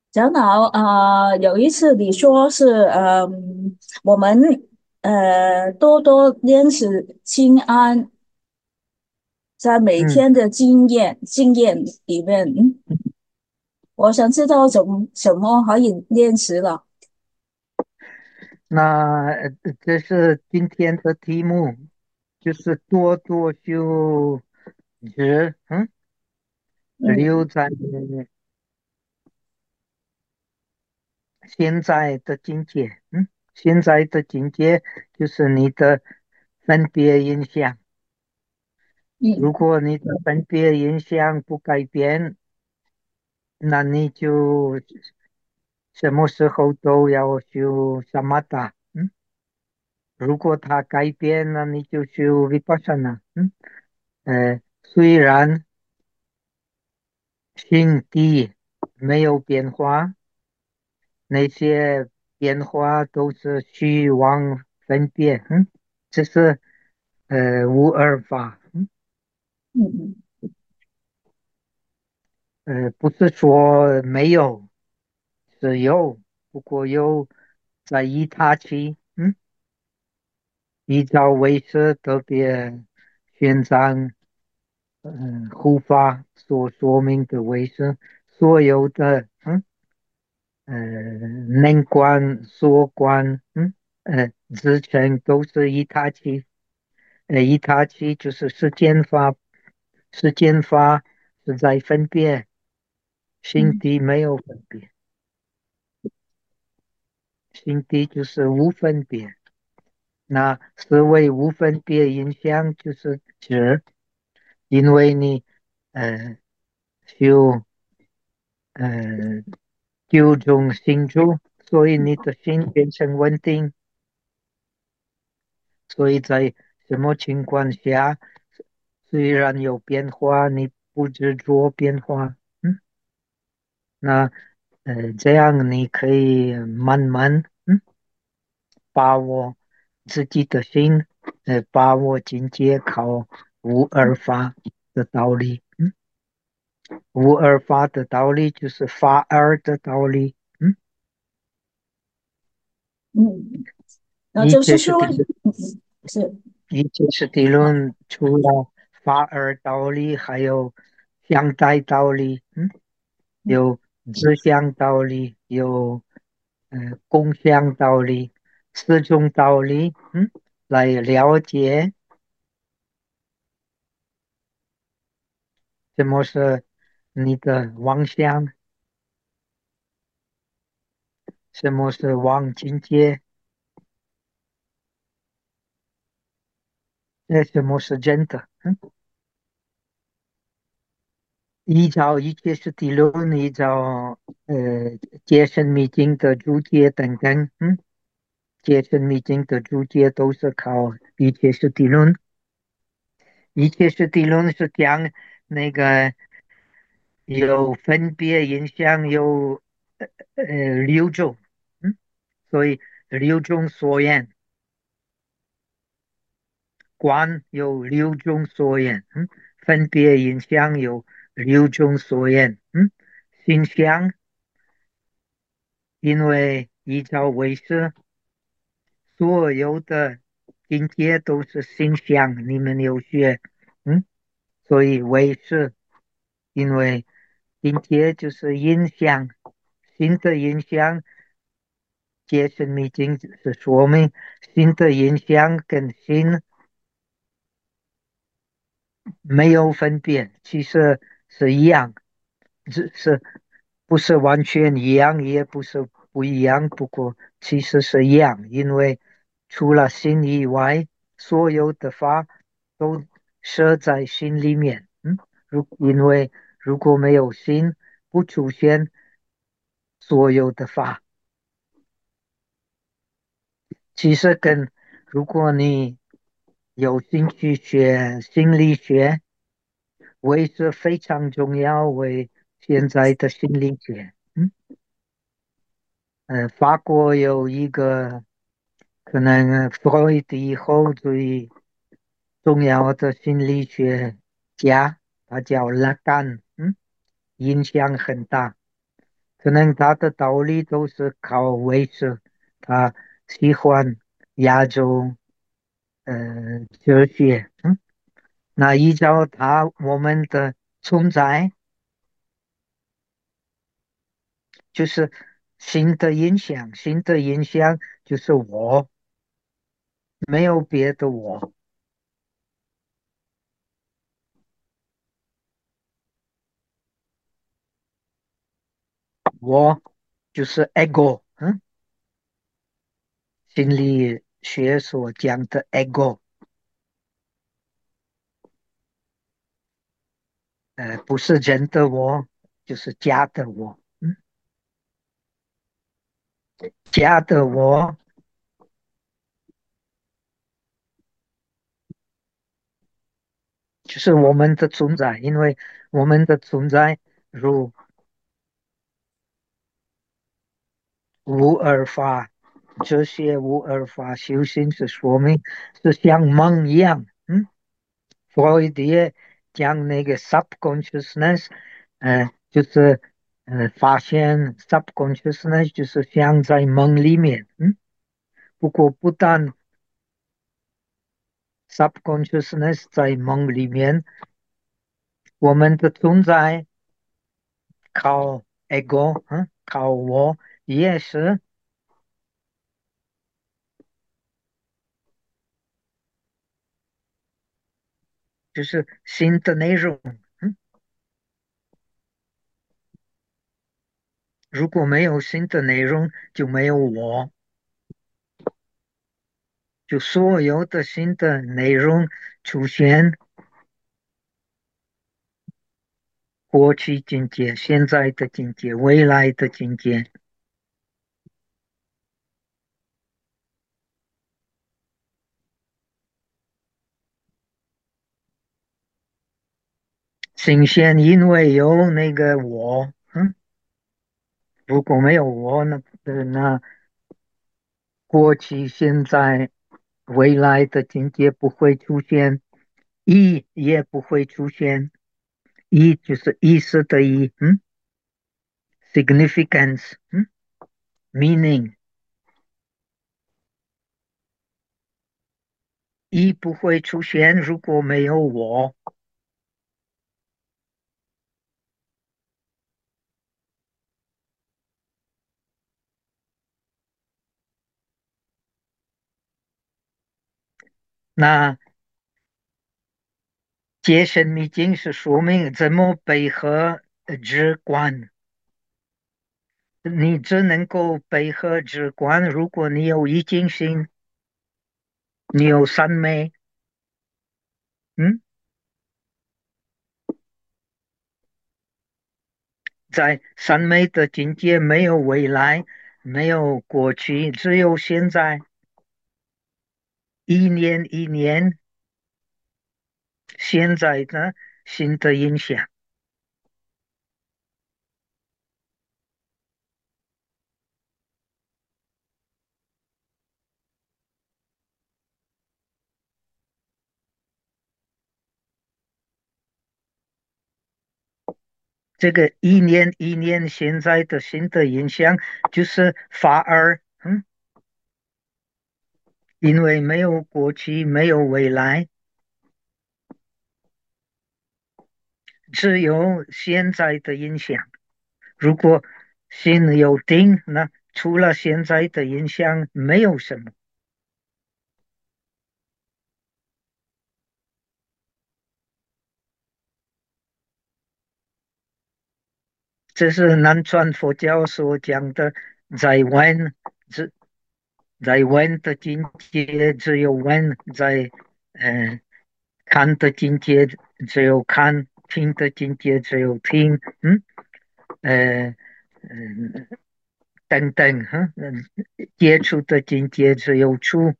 长老，有一次你说是，我们多多练习清安，在每嗯， 天的经验里面，我想知道什么可以练习了。 那这是今天的题目，就是多多修止，留嗯在现在的境界，现在的境界就是你的分别印象。如嗯果你的分别印象不改变，那你就什么时候都要修萨玛达，如果它改变了，你就修 vipassana，虽然心地没有变化，那些变化都是虚妄分别，这是无二法， 嗯嗯不是说没有，是有，不过有在依他期，依照为师特别宣章，护法所说明的为师，所有的，能观、所观，自称都是一他气，一他气就是世间法，世间法是在分别，心嗯地没有分别，心地就是无分别。那思维无分别影响就是指，因为你呃修呃九种心住，所以你的心变成稳定。所以在什么情况下，虽然有变化，你不执着变化，那这样你可以慢慢把握自己的心，把握境界，靠无二法的道理，无二法的道理就是法二的道理， 嗯，那一就是说， 切是地是一切是地论，除了法二道理，还有相待道理，有自相道理，有共相道理，四种道理，来了解什么是你的妄想，什么是妄境界，什么是真的。依照一切是地论，依照解深密经的注解等等，解深密经的注解都是靠一切是地论，一切是地论是讲那个。有分别影响，有六种，所以六种所言，观有六种所言，分别影响有六种所言，心相，因为依照为师，所有的境界都是心相，你们有学，所以为师，因为境界就是影响，心的影响。解释密经是说明心的影响跟心没有分别，其实是一样，只是不是完全一样，也不是不一样，不过其实是一样，因为除了心以外，所有的法都设在心里面，因为如果没有心，不出现所有的法。其实如果你有兴趣学心理学，为是非常重要，为现在的心理学。法国有一个可能弗洛伊德以后最重要的心理学家，他叫拉甘，影响很大。 可能他的道理都是靠卫视，他喜欢亚洲哲学，那依照我们的存在就是新的影响就是我，没有别的我，我就是 ego，心理学所讲的 ego，不是真的我，就是假的我，假的我就是我们的存在，因为我们的存在如无二法，这些无二法修行是说明是像梦一样，弗洛伊德讲那个 subconsciousness，就是发现 subconsciousness 就是像在梦里面，不过不但 subconsciousness 在梦里面，我们的存在靠 ego，靠我也是，就是新的内容，如果没有新的内容，就没有我，就所有的新的内容出现，过去境界、现在的境界、未来的境界，新鲜，因为有那个我，如果没有我，那过去、现在、未来的境界不会出现，意也不会出现，意就是意思的意，significance，meaning，意不会出现，如果没有我。那戒身密经是说明怎么配合直观，你只能够配合直观。如果你有意境性，你有三昧，嗯，在三昧的境界没有未来，没有过去，只有现在，一年一年，现在的新的影响。这个一年一年现在的新的影响就是法尔，因为没有过去，没有未来，只有现在的影响。如果心有定，那除了现在的影响，没有什么。这是南传佛教所讲的，在闻，只在闻的境界只有闻，在看的境界只有看，听的境界只有听，呃嗯等等，接触的境界只有触，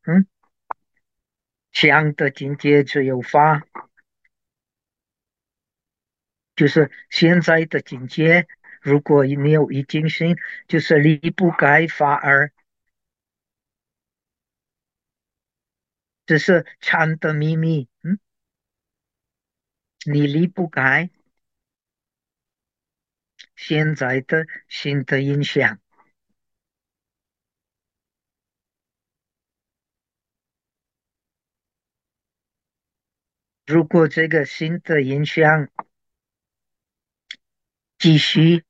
想的境界只有发，就是现在的境界。如果你有一定性，就是离不开法而，这是禅的秘密。你离不开， 现在的新的印象。如果这个新的印象继续，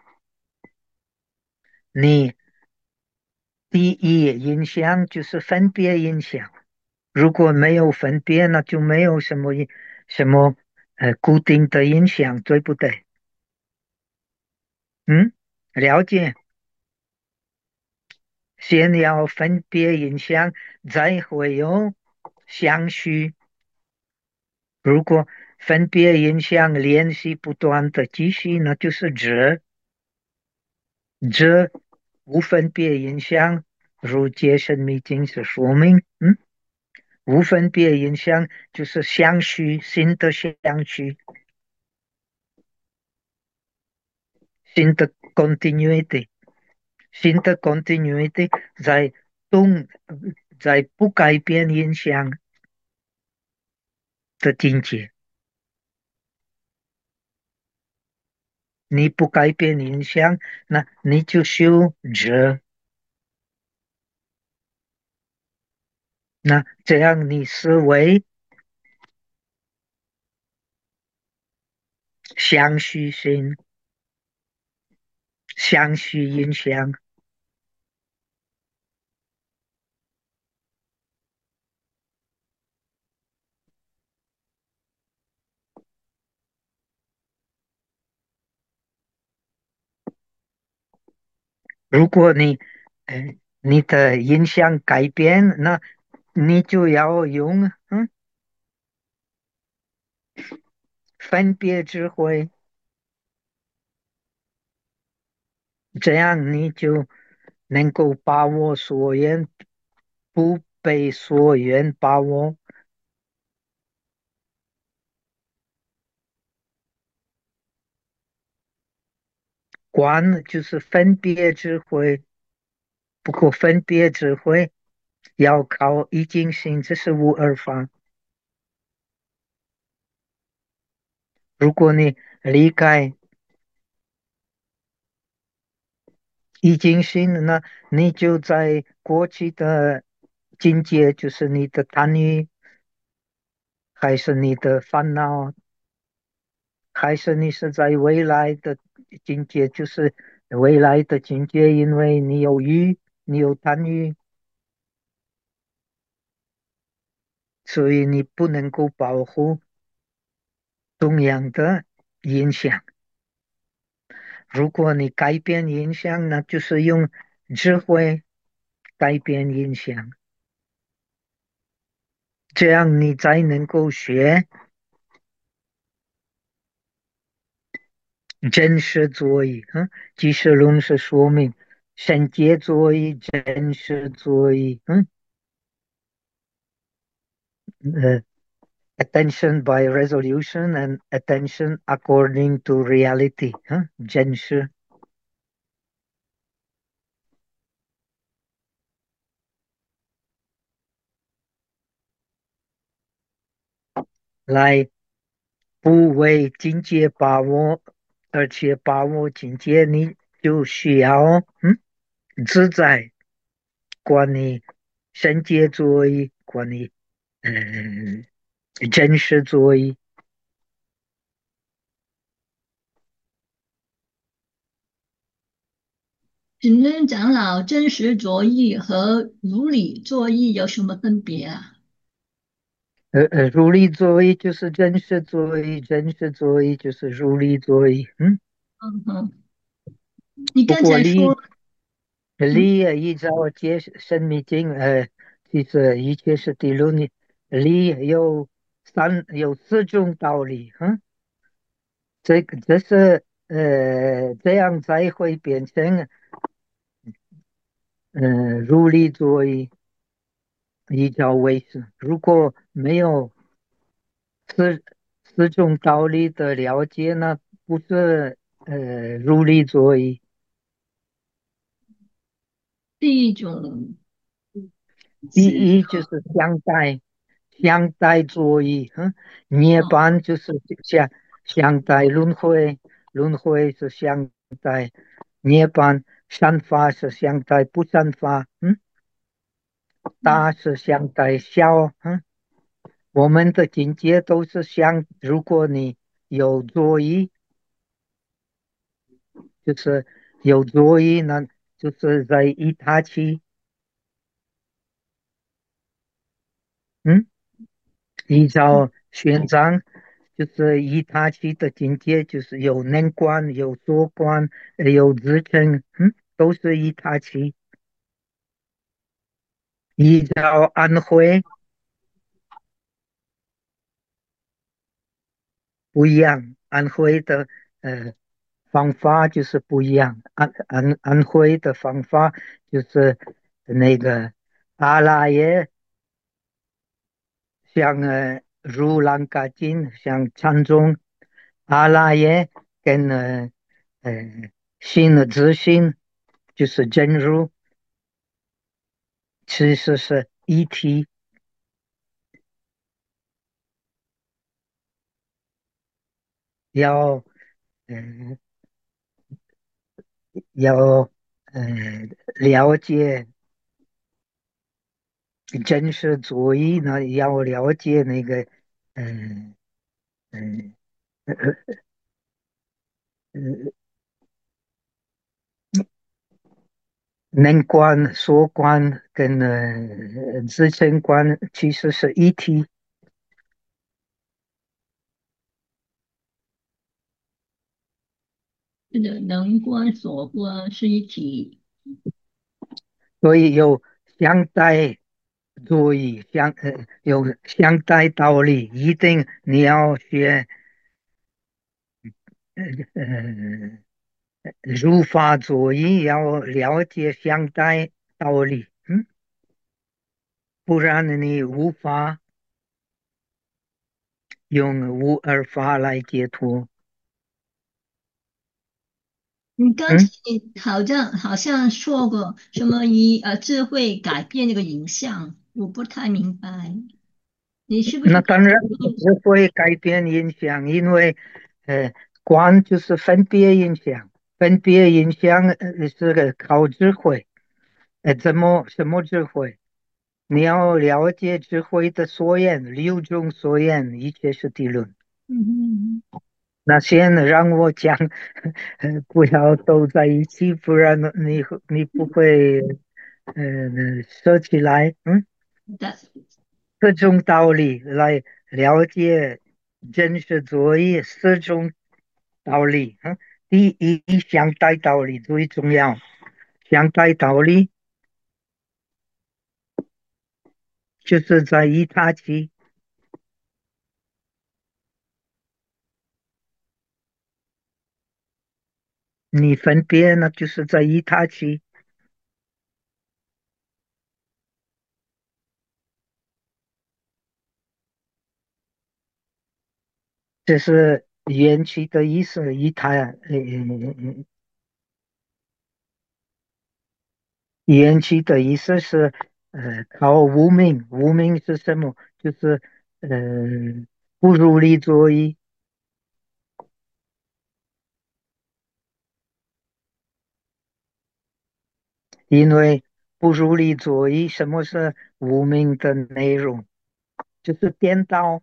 你第一印象就是分别印象。如果没有分别，那就没有什么固定的印象，对不对？嗯，了解。先要分别印象，再会有相续。如果分别印象联系不断的继续，那就是这无分别印象，如解释密经是说明，无分别印象就是相续，新的相续，新的 continuity。新的 continuity 在动，在不改变印象的境界，你不改变印象，那你就修着，那这样你思维相续性、相续印象。如果你的印象改变，那你就要用分别智慧，这样你就能够把握所缘，不被所缘把握。观就是分别智慧，不过分别智慧要靠一境性，这是无二法。如果你离开一境性，那你就在过去的境界，就是你的贪欲，还是你的烦恼，还是你是在未来的境界，就是未来的境界，因为你有欲，你有贪欲，所以你不能够保护同样的影响。如果你改变影响，那就是用智慧改变影响，这样你才能够学真实作意。即事论是说明圣洁作意、真实作意。呃，attention by resolution and attention according to reality。真实来不为境界把握，而且把握境界，你就需要自在。管你圣洁作为，管你嗯真实作为。 请问长老，真实作意和如理作意有什么分别啊？ 如理作为就是真实作为，真实作为就是如理作为。 嗯哼，你不刚才说， 过嗯， 理依照解生密经，其实一切是地论理，理有四种道理。这是这样才会变成如理作为。依照为师，如果没有四四种道理的了解呢，不是如理作意。 第一种第是一就是相待作意。涅槃就是相待轮回， 轮回是相待，涅槃善法是相待不善法，大是相待小，我们的境界都是相，如果你有作意，就是有作意，那就是在一他起，嗯，依照玄奘，就是一他起的境界，就是有能观、有所观、有自称，都是一他起。依照安徽不一样，安徽的呃方法就是不一样，安徽的方法就是那个阿拉耶，像如兰嘎经，像禅宗，阿拉耶跟呃心的自信，就是真如，其实是一体，要呃要了解真实主义呢，要了解那个嗯嗯呃呃能观、所观跟自身观其实是一体， 是的，能观所观是一体。 所以有相待主义，有相待道理，一定你要学呃如法作义，要了解相待道理，不然你无法用无二法来解脱。 你刚才嗯， 好像说过什么智慧改变那个影像，我不太明白，你是不是告那当然诉我？ 是会改变影响，因为呃，观就是分别影响，分别影响是个靠智慧。什么智慧？你要了解智慧的所言，六种所言，一切是地论。 嗯哼。 那先让我讲，不要都在一起，不然你不会说起来。 的。 四种道理来了解真实主义四种道理。第一，相待道理最重要。相待道理就是在一他起，你分别呢，就是在一他起，这是缘起的意思。缘起的意思是靠无明，无明是什么？就是呃不如理作意。因为不如理作意，什么是无明的内容？就是颠倒。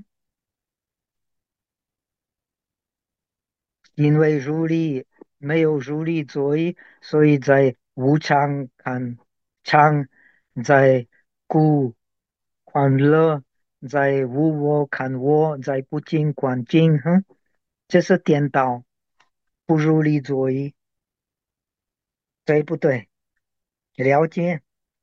因为没有如理作意，所以在无常看常，在苦看乐，在无我看我，在不净观净，这是颠倒，不如理作意，对不对？了解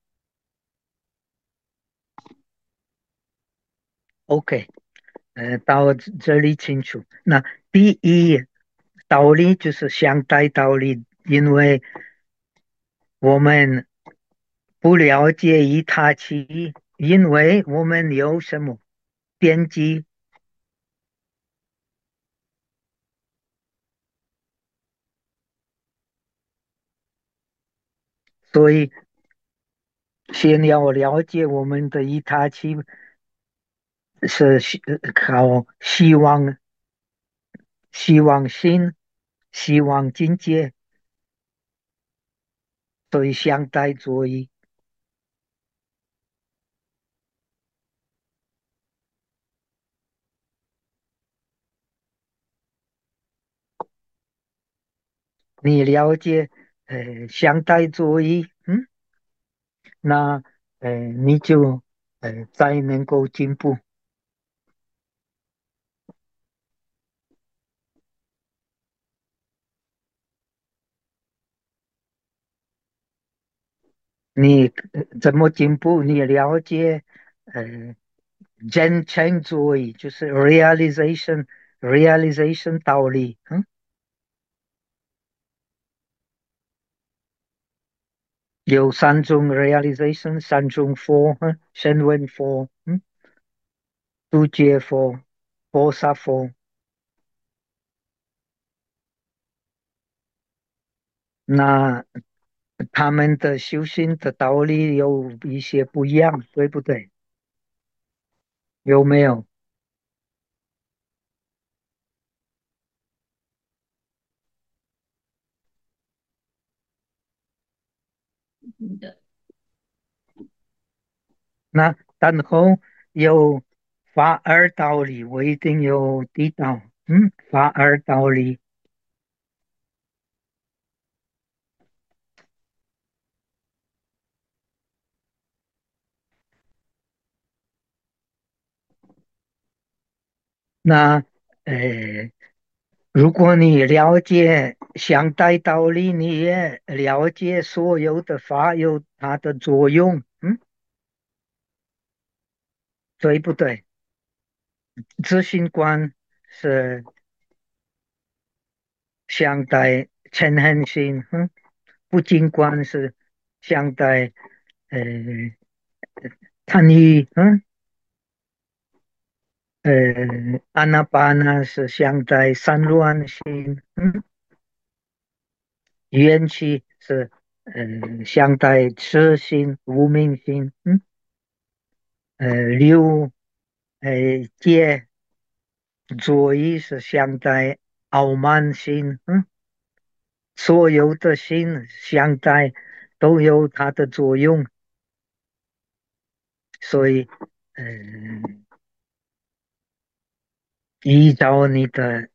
？OK。到这里清楚。那第一道理就是相待道理，因为我们不了解一他起，因为我们有什么边际，所以先要了解我们的一他起是靠希望心。 希望境界，所以相待作揖。你了解相待作揖，那你就再能够进步。你怎么进步？你了解呃真诚作揖，就是 realization 道理，有三种 realization，三种佛，声闻佛，度觉佛、菩萨佛。那他们的修行的道理有一些不一样，对不对？有没有？ 嗯的， 那然后有法尔道理，我一定有地道。法尔道理。那呃，如果你了解相待道理，你也了解所有的法有它的作用，对不对？自信观是相待嗔恨心，不净观是相待呃贪欲，阿那巴那是相待散乱心，缘起是相待痴心、无明心，六界作意是相待傲慢心，所有的心相待都有它的作用，所以依照你的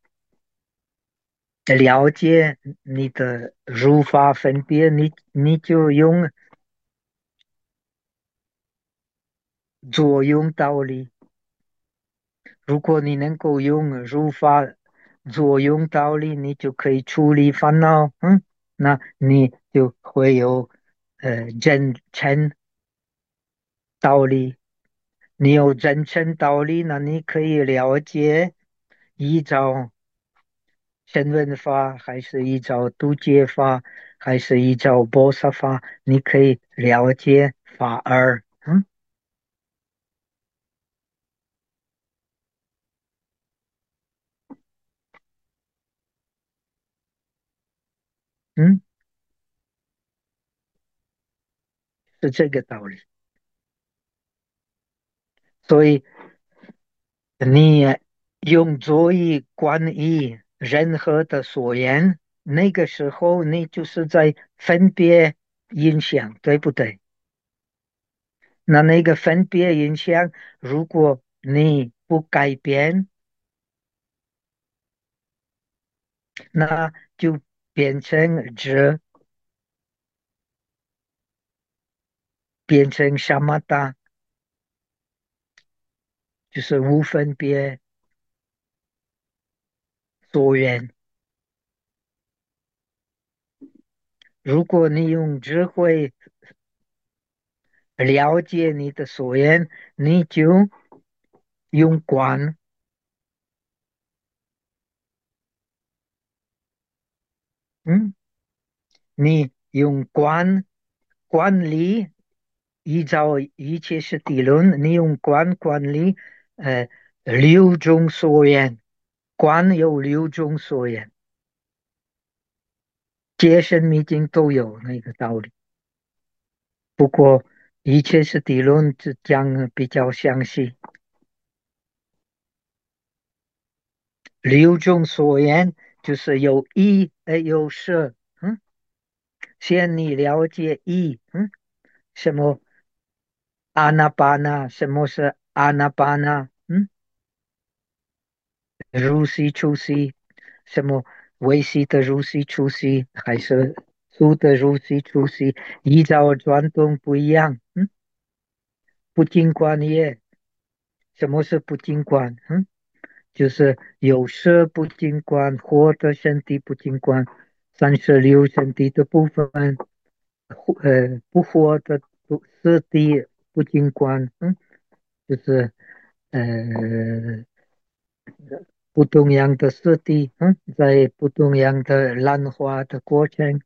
了解，你的如法分别，你就用作用道理。如果你能够用如法作用道理，你就可以处理烦恼，那你就会有真诚道理。你有真诚道理，那你可以了解依照声闻法，还是依照度解法，还是依照波萨法，你可以了解法二，嗯，是这个道理。所以你用作意观意任何的所言，那个时候你就是在分别影响，对不对？那个分别影响，如果你不改变，那就变成这，变成什么的，就是无分别所缘。如果你用智慧了解你的所缘，你就用观，嗯，你用观管理，依照一切是地论，你用观管理六种所缘，观有六种所缘，戒身密经都有那个道理。不过一切是地论只讲比较详细，六种所缘就是有一有舍，先你了解一，什么阿那巴那，什么是阿那巴那，入息出息，什么微细的入息出息，还是粗的入息出息，依照转动不一样，不尽管也，什么是不尽管？就是有色不净观，活的身体不净观，36身体的部分，不活的色体不净观，就是呃不同样的色体，在不同样的蓝化的过程，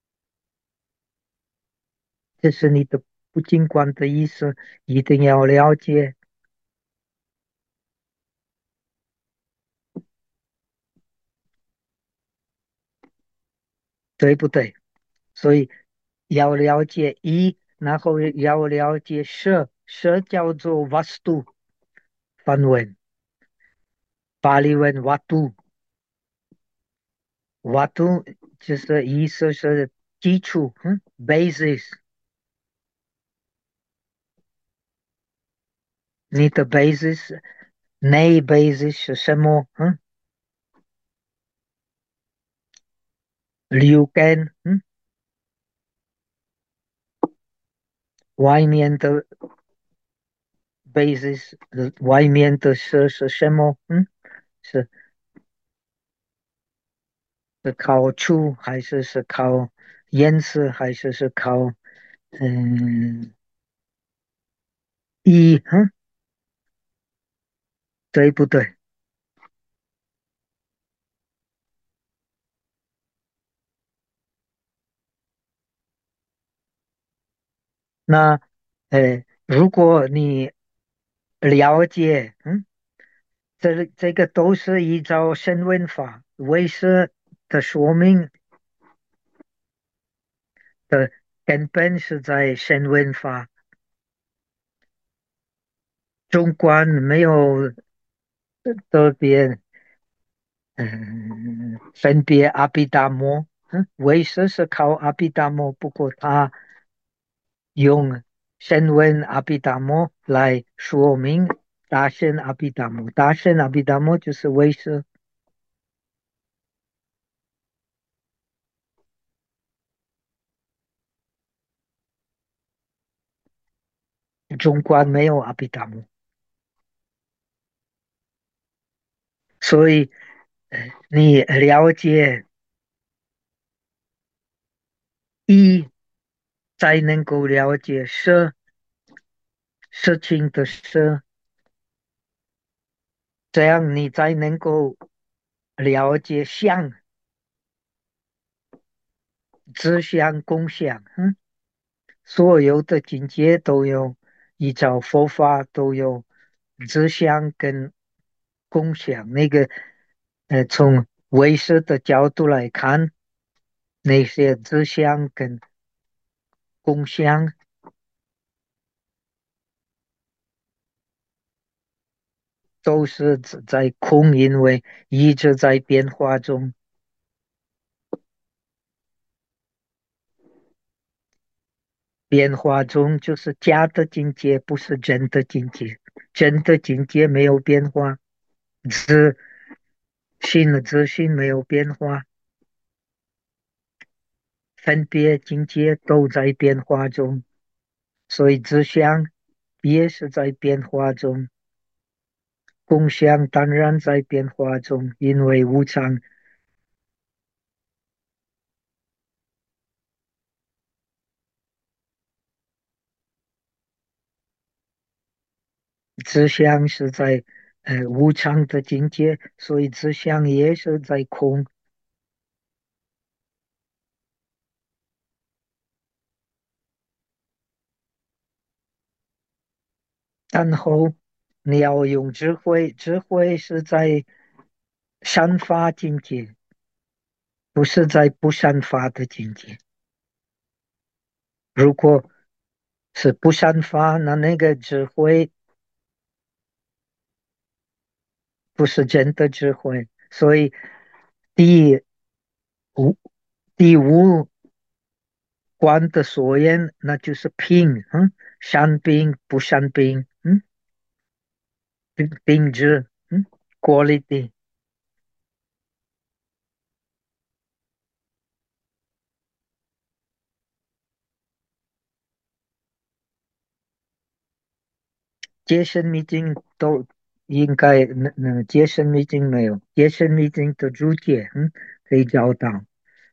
这是你的不净观的意思，一定要了解，对不对？所以要了解一，然后要了解色，色叫做 vastu 梵文，巴利文 vatu 就是意思是基础，basis，你的 basis，内 basis 是什么？六根，外面的 basis，外面的是什么？是是靠触还是靠颜色还是靠嗯一对不对？那如果你了解这个都是依照声闻法，唯识的说明的根本是在声闻法，中观没有特别分别阿毗达摩，唯识是靠阿毗达摩，不过他用声闻阿毗达摩来说明大圣阿毗达摩，大圣阿毗达摩就是唯识，中观没有阿毗达摩，所以你了解一，才能够了解事情的事，这样你才能够了解相、知相、共相。所有的境界都有，依照佛法都有知相跟共相。那个从唯识的角度来看，那些知相跟共相都是在空，因为一直在变化中。变化中就是假的境界，不是真的境界。真的境界没有变化，自自信没有变化，分别境界都在变化中，所以自相也是在变化中，共相当然在变化中，因为无常。自相是在无常的境界，所以自相也是在空。然后你要用智慧，智慧是在善法境界，不是在不善法的境界。如果是不善法，那个智慧不是真的智慧。所以第五第五关的所言，那就是品，善品不善品，品质，quality。接生秘境都应该接生秘境没有，接生秘境的注解，可以找到。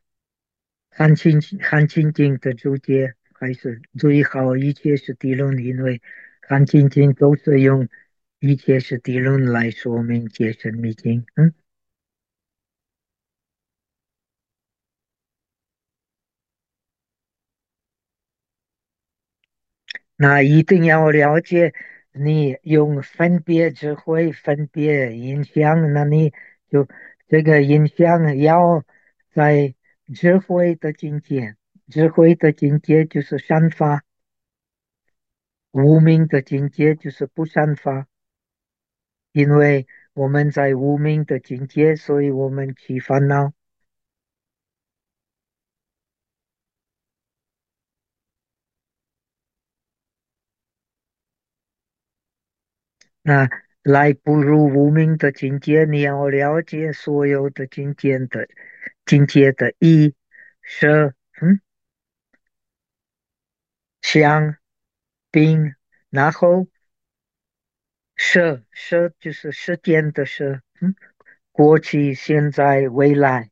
汉青经的注解还是最好一切是地论，因为汉青经都是用一切是地论来说明接生秘境。那一定要了解，你用分别智慧分别影响，那你就这个影响要在智慧的境界，智慧的境界就是善法，无明的境界就是不善法。因为我们在无明的境界，所以我们起烦恼。那来步入无明的境界，你要了解所有的境界的意、舍、相、病，然后舍就是时间的舍，过去、现在、未来。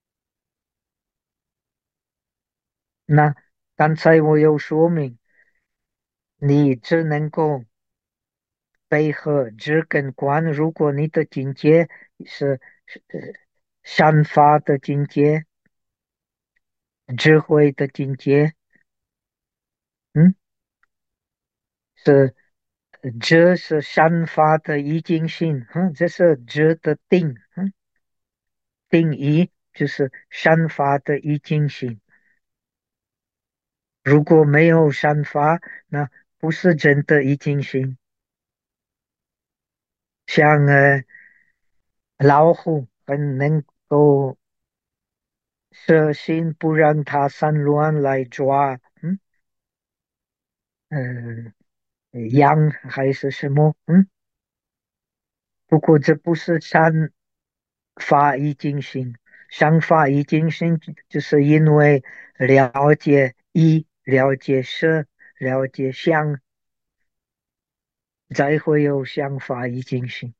那刚才我有说明，你只能够配合知跟观。如果你的境界是善法的境界、智慧的境界，嗯，是这是善法的已经性，这是知的定，定义就是善法的已经性。如果没有善法，那不是真的已经性。像老虎很能够摄心，不让它散乱来抓，呃，羊还是什么，不过这不是善法已经行，善法已经行，就是因为了解一、了解色、了解相，才会有想法已经行。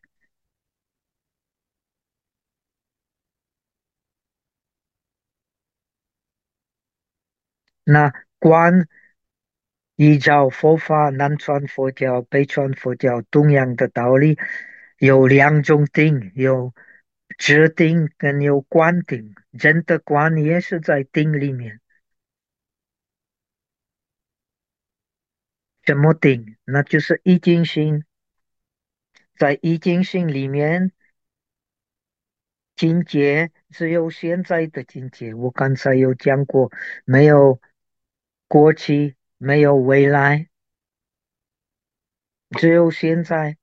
那观依照佛法，南传佛教、北传佛教同样的道理，有两种定，有知定跟有观定。真的观也是在定里面。什么定？那就是一境性。在一境性里面，境界只有现在的境界。我刚才有讲过，没有过去，没有未来，只有现在。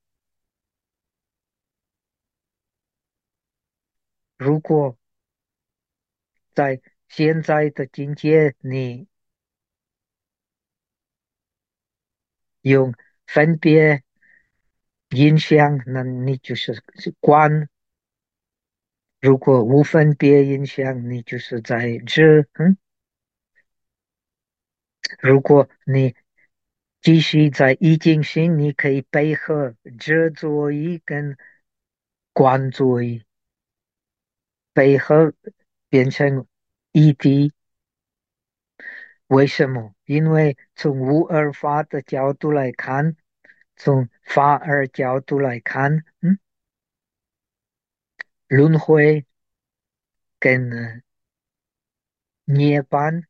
如果在现在的境界，你用分别影响，那你就是观；如果无分别影响，你就是在知。如果你继续在意境性，你可以配合知作意跟观作意，配合变成一体。为什么？因为从无二法的角度来看，从法二角度来看，轮回跟涅槃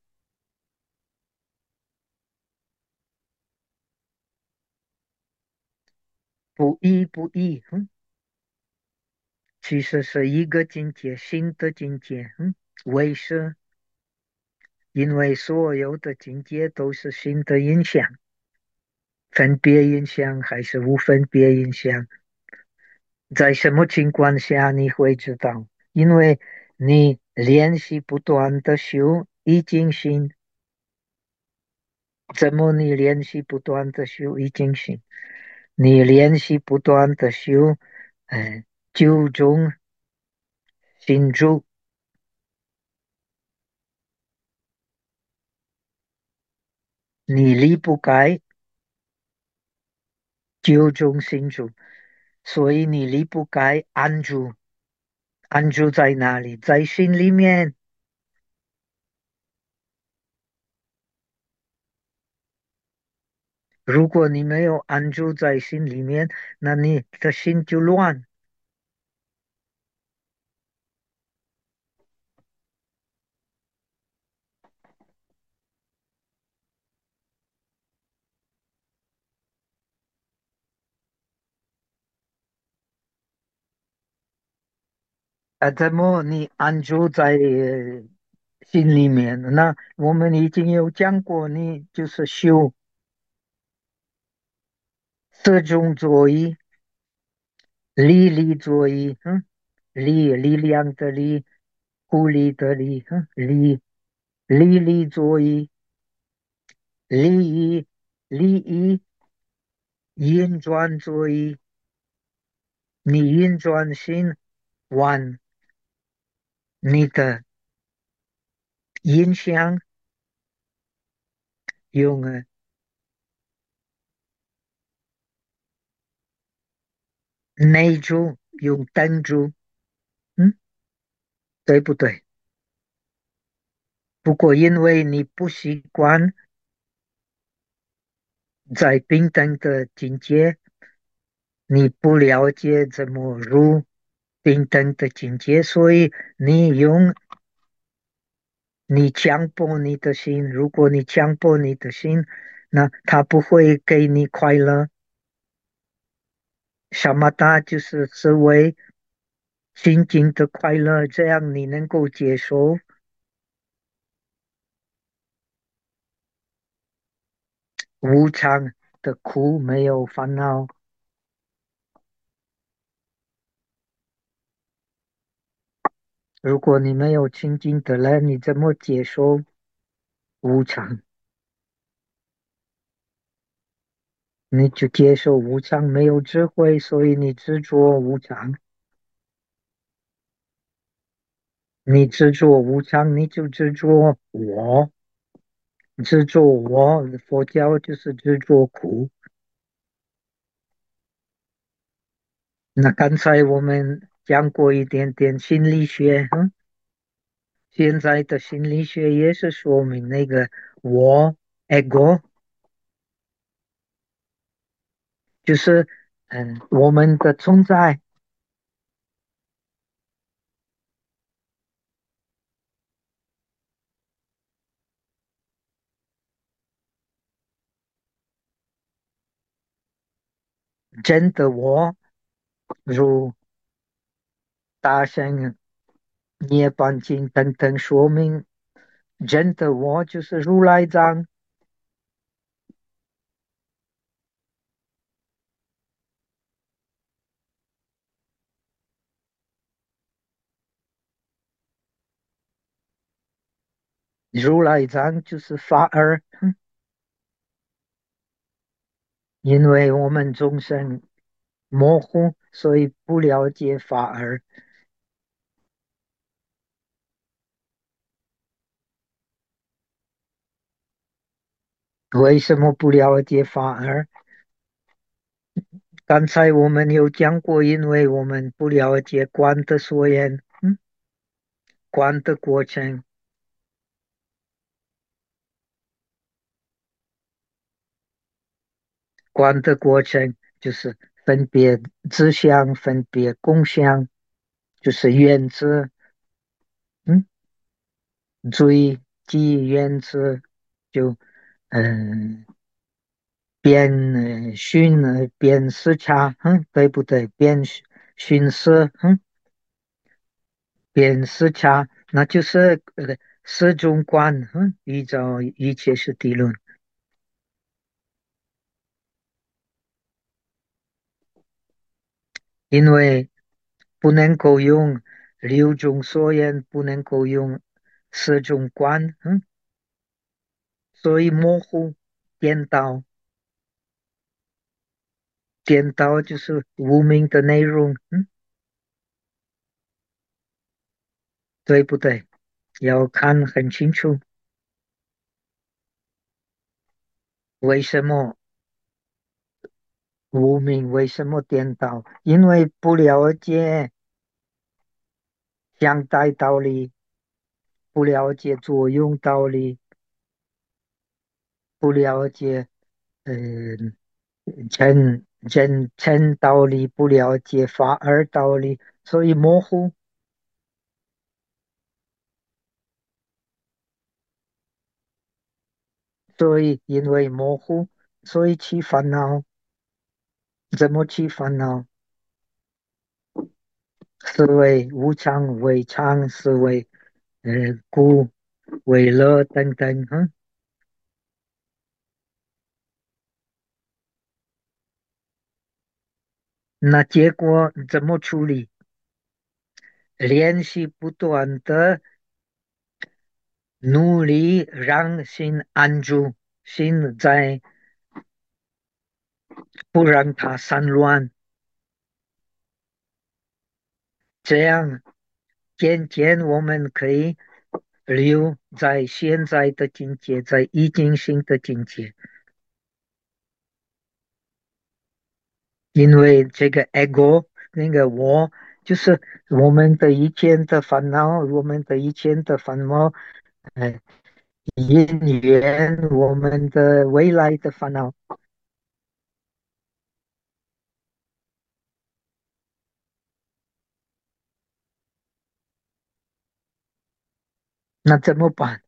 不一不异，其实是一个境界，新的境界，为是因为所有的境界都是新的印象，分别印象还是无分别印象，在什么情况下你会知道？因为你练习不断的修已经行，怎么你练习不断的修已经行？你练习不断的修，九种心住，你离不开九种心住，所以你离不开安住。安住在哪里？在心里面。如果你没有安住在心里面，那你的心就乱。怎么你安住在心里面？那我们已经有讲过，你就是修四种作意，作意，力量的力，鼓励的力，作意，利益利益运转作意，你运转心完，你的影响用内住，用灯住，嗯，对不对？不过因为你不习惯在平等的境界，你不了解怎么入平等的境界，所以你强迫你的心。如果你强迫你的心，那它不会给你快乐。什么达就是思维心境的快乐，这样你能够接受无常的苦，没有烦恼。如果你没有清净的人，你怎么接受无常？你就接受无常，没有智慧，所以你执着无常。你执着无常，你就执着我，执着我。佛教就是执着苦。那刚才我们讲过一点点心理学，现在的心理学也是说明那个我 ego 就是我们的存在真的我，如大圣涅槃经等等说明，真的我就是如来藏。如来藏就是法尔，因为我们众生模糊，所以不了解法尔。为什么不了解法尔？刚才我们有讲过，因为我们不了解观的所言，观的过程，观的过程就是分别知相，分别共相，就是原子，嗯，最基原子就变熏变色差，对不对？熏色，变色差，那就是四种观，依照一切是地论。因为不能够用六种所言不能够用四种观，所以模糊颠倒，颠倒就是无名的内容，对不对？要看很清楚，为什么无名，为什么颠倒？因为不了解相待道理，不了解作用道理，不了解嗯真道理，不了解法二道理，所以模糊。所以因为模糊，所以起烦恼。怎么起烦恼？思维无常为常，思维故为乐等等。那结果怎么处理？练习不断的努力让心安住，心在不让它散乱，这样渐渐我们可以留在现在的境界，在已经性的境界。因为这个 ego 那个我，就是我们的以前的烦恼，我们的以前的烦恼，呃，因缘我们的未来的烦恼，那怎么办？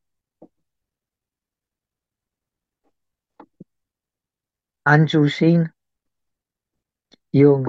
安住心，用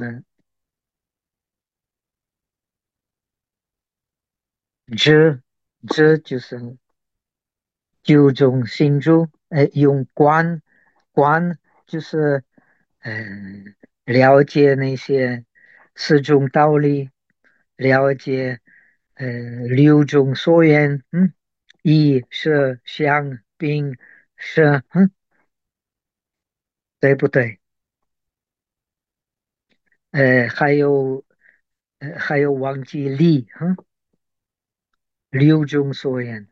知，知就是九种心住，用观，观就是了解那些四种道理，了解六种所缘，意识相并是，对不对？还有还有忘记力，六种所缘，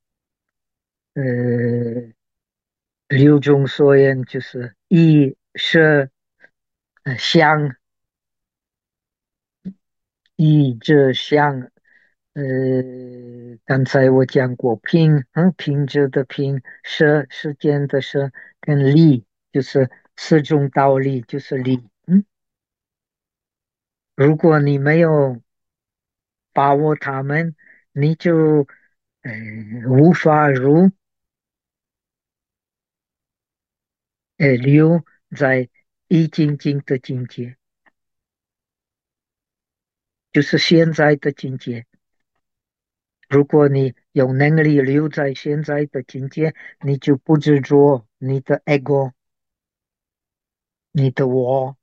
呃，六种所缘就是意识相意志相，刚才我讲过品，品质的品，时间的时，跟力，就是四种道理，就是力。如果你没有把握它们，你就呃无法留在一境界的境界，就是现在的境界。如果你有能力留在现在的境界，你就不执着你的 ego，你的我，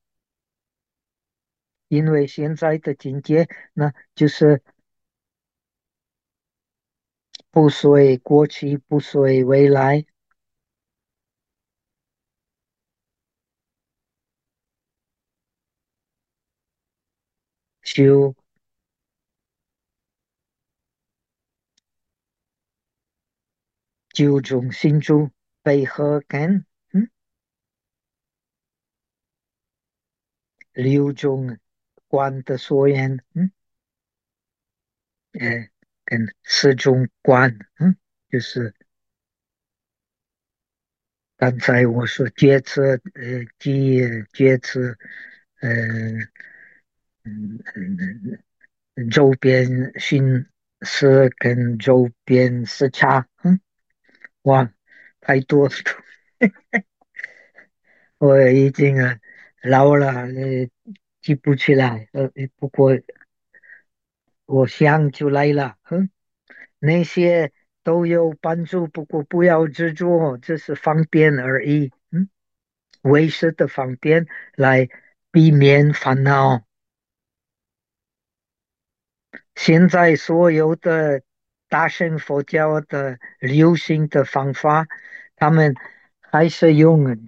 因为现在的境界，那就是不随过去，不随未来，就九种心珠配合跟六种观的所缘，跟四种观，就是刚才我说决策，记决策，呃，嗯周边巡视跟周边视察，哇，太多了，我已经老了，记不起来，不过我想出来了，那些都有帮助，不过不要执着，只是方便而已，为师的方便来避免烦恼。 现在所有的大乘佛教的流行的方法，他们还是用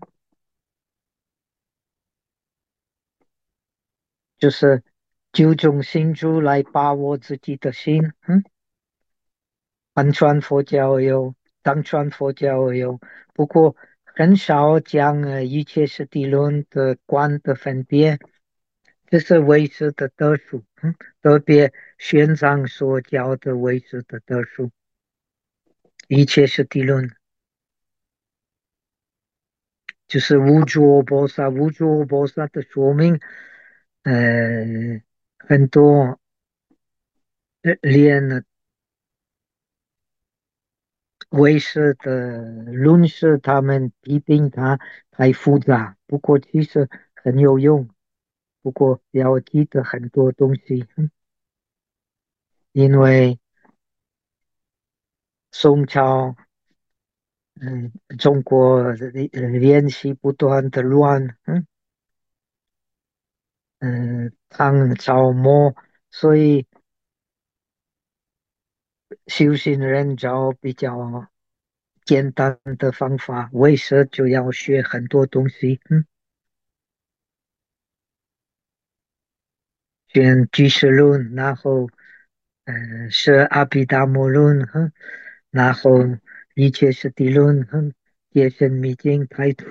就是九种心珠来把握自己的心。汉传佛教有，藏传佛教有，不过很少讲一切是地论的观的分别，这是唯识的特殊。特别玄奘所教的唯识的特殊，一切是地论。就是无著菩萨，无著菩萨的说明，很多连唯识的论师他们批评他太复杂，不过其实很有用，不过要记得很多东西。因为宋朝，中国联系不断的乱，唐朝末，所以修行人找比较简单的方法，为什就要学很多东西？选居士论，然后是阿毗达摩论，然后一切是地论，解深密经态度。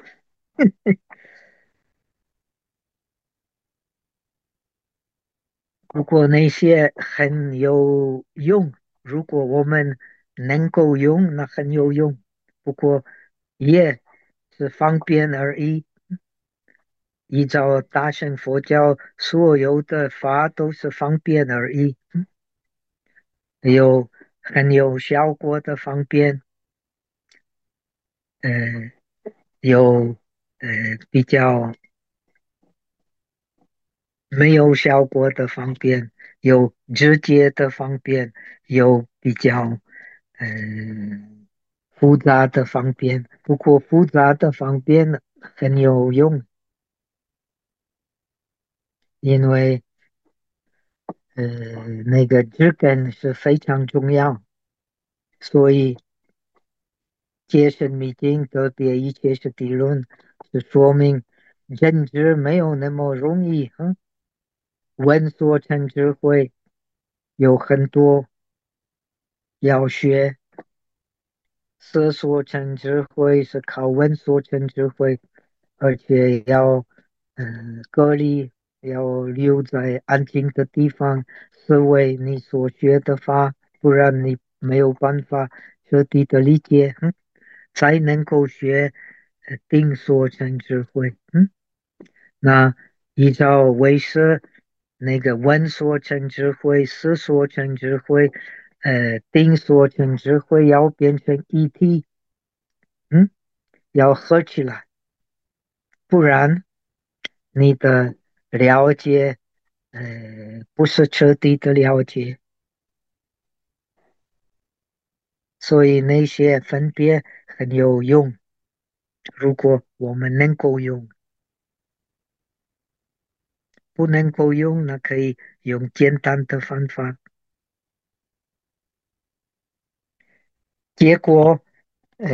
不过那些很有用，如果我们能够用，那很有用。不过也是方便而已。依照大乘佛教，所有的法都是方便而已，有很有效果的方便，呃，有比较没有效果的方便，有直接的方便，有比较复杂的方便。不过复杂的方便很有用，因为呃那个知根是非常重要，所以。戒慎密经特别一切是地论，是说明认知没有那么容易。闻所成智慧有很多要学，色所成智慧是靠闻所成智慧，而且要隔离，要留在安静的地方思维你所学的法，不然你没有办法彻底的理解。才能够学定所成智慧。那依照唯识那个闻所成智慧、思所成智慧、定所成智慧要变成一体，嗯，要合起来，不然你的了解不是彻底的了解，所以那些分别很有用。如果我们能够用。不能够用，那可以用简单的方法。结果，呃，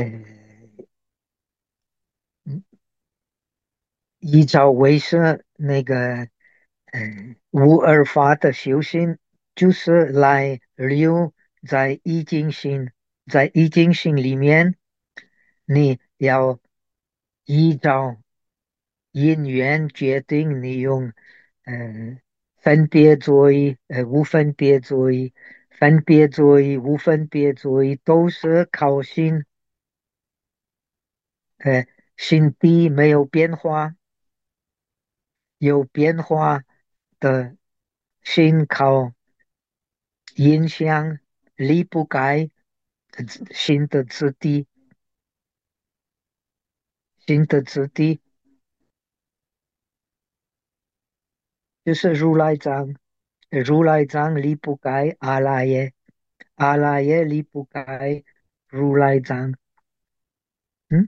依照为师那个，无二法的修行，就是来留在易经性，在易经性里面，你要依照因缘决定你用，分别作意，无分别作意，分别作意，无分别作意，都是靠心，呃，心地没有变化，有变化的心靠影响离不开心的质地，心的质地就是如来藏，如来藏离不开阿赖耶，阿赖耶离不开如来藏。嗯，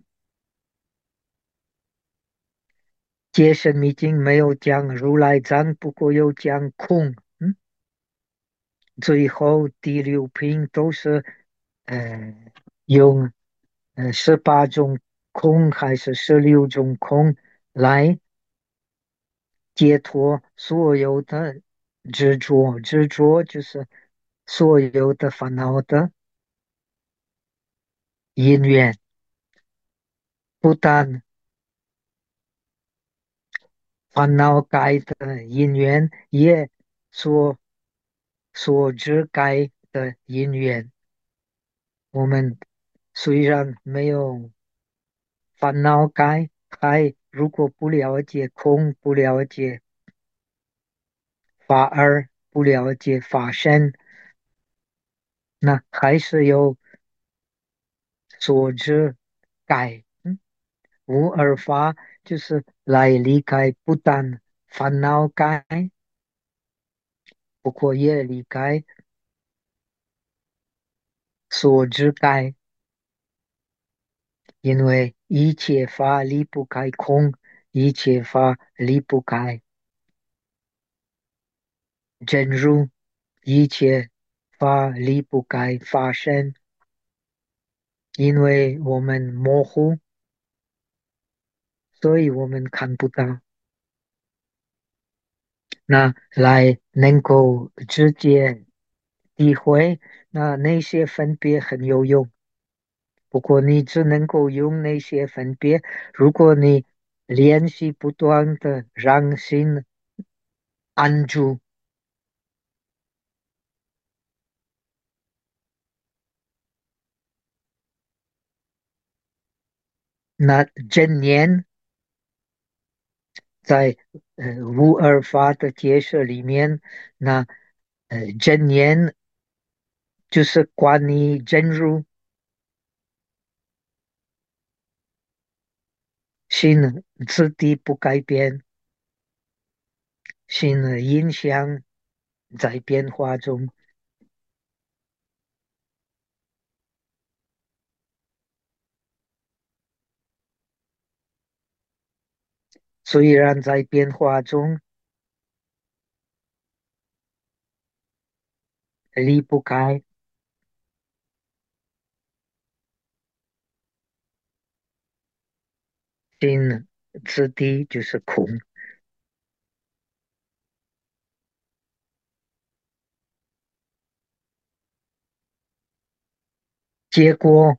解释密经没有讲如来藏，不过有讲空。 最后第六品都是呃用18种空还是16种空来解脱所有的执着，执着就是所有的烦恼的因缘，不但烦恼界的因缘，也所知界的因缘。我们虽然没有烦恼界，还如果不了解空，不了解法二，不了解法身，那还是有所知界。无二法就是来离开不但烦恼界，不过也离开所知界，因为一切法离不开空，一切法离不开真如，一切法离不开法身，因为我们模糊，所以我们看不到。那来能够直接体会，那些分别很有用。不过你只能够用那些分别，如果你练习不断的让心安住，那正念在无二法的解释里面，那正念就是管你真如心此地不改变，心的影响在变化中，虽然在变化中离不开心，此地就是空。结果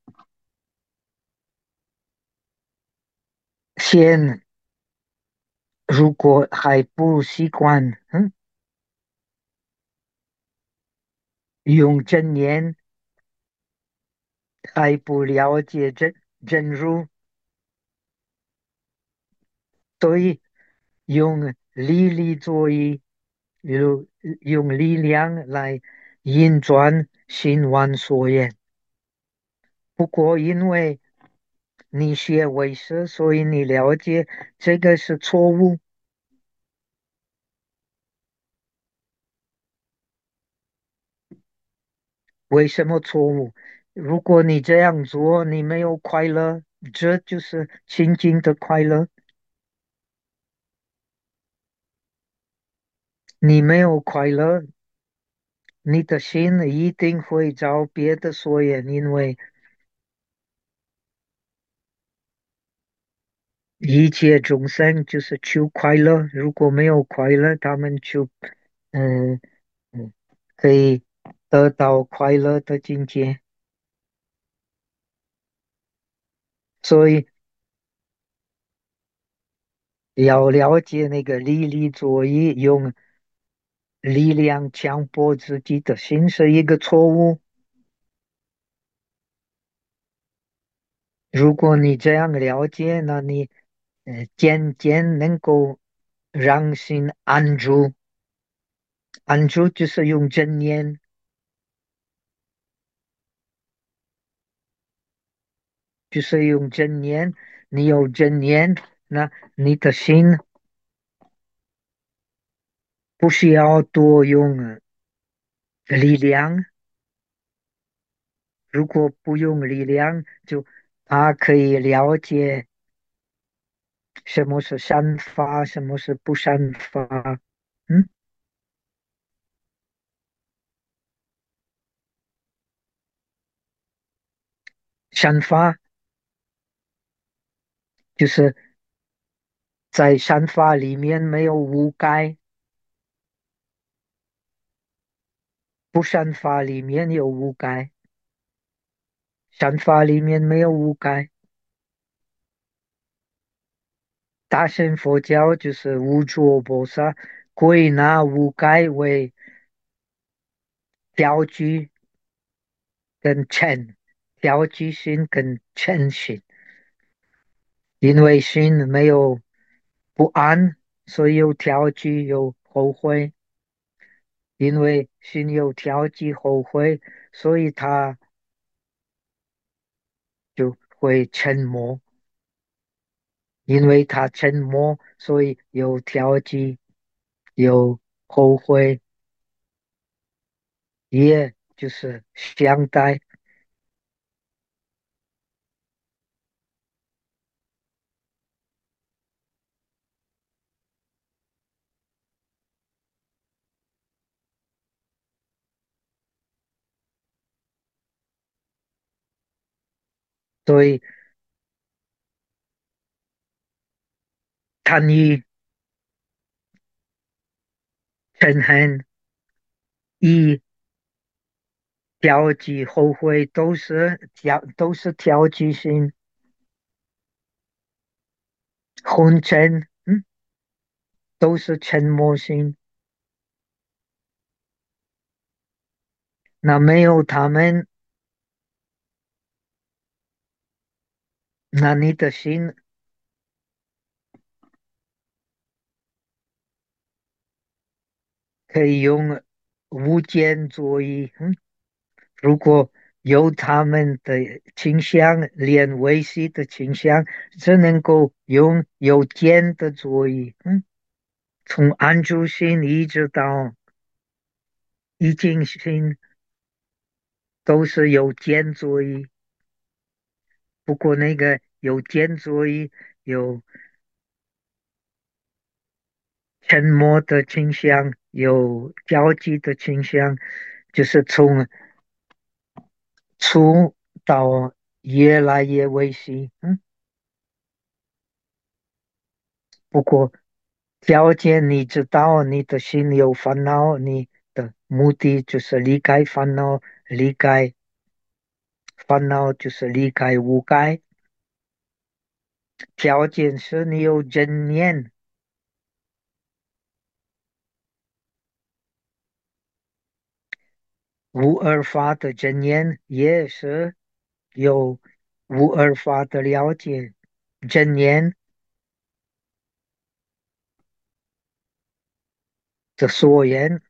先如果还不习惯，用正念，还不了解真如，所以用力力作意，用力量来运转心王所言。不过因为你学为师，所以你了解这个是错误。为什么错误？如果你这样做，你没有快乐，这就是清净的快乐。你没有快乐，你的心一定会找别的所缘，因为一切众生就是求快乐。如果没有快乐，他们就嗯可以得到快乐的境界。所以要了解那个力力作意，用力量强迫自己的心是一个错误。如果你这样了解，那你渐渐能够让心安住。安住就是用正念，就是用正念。你有正念，那你的心不需要多用力量。如果不用力量，就它可以了解什么是善法，什么是不善法。嗯， 散发就是在散发里面没有污盖，不散发里面有污盖，散发里面没有污盖。大乘佛教就是无着菩萨，归纳无盖为调具跟嗔，调具心跟嗔心，因为心没有不安，所以有调具有后悔，因为心有调剂后悔，所以他就会沉默，因为他沉默，所以有调剂有后悔，也就是相待。所以贪欲、嗔恨、意、调剂、后悔，都是调剂心。昏沉，都是沉默心。那没有他们，那你的心可以用无间作意。如果有他们的倾向，连维系的倾向，只能够用有间的作意。从安住心一直到一境心，都是有间作意。不过那个有间作意有沉默的倾向，有交际的倾向，就是从粗到越来越维系。不过条件你知道，你的心有烦恼，你的目的就是离开烦恼，离开烦恼就是离开无盖。条件是你有正念，无二法的正念也是有无二法的了解。正念的所言，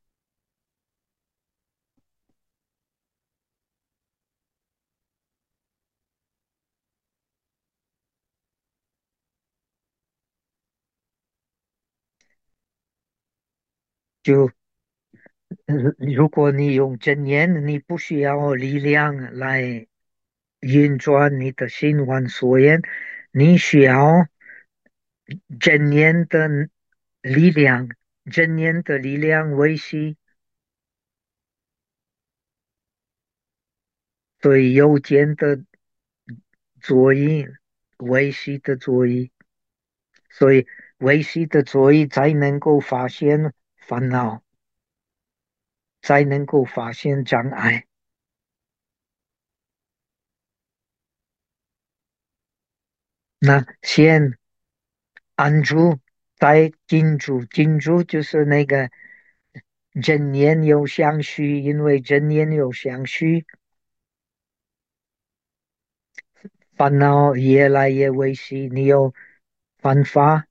就如果你用正念，你不需要力量来运转你的心王所言，你需要正念的力量，正念的力量维系，对右肩的作用，维系的作用，所以维系的作用才能够发现烦恼，才能够发现障碍。那先安住，再静住，静住就是那个正念有相续，因为正念有相续，烦恼越来越维系，你有办法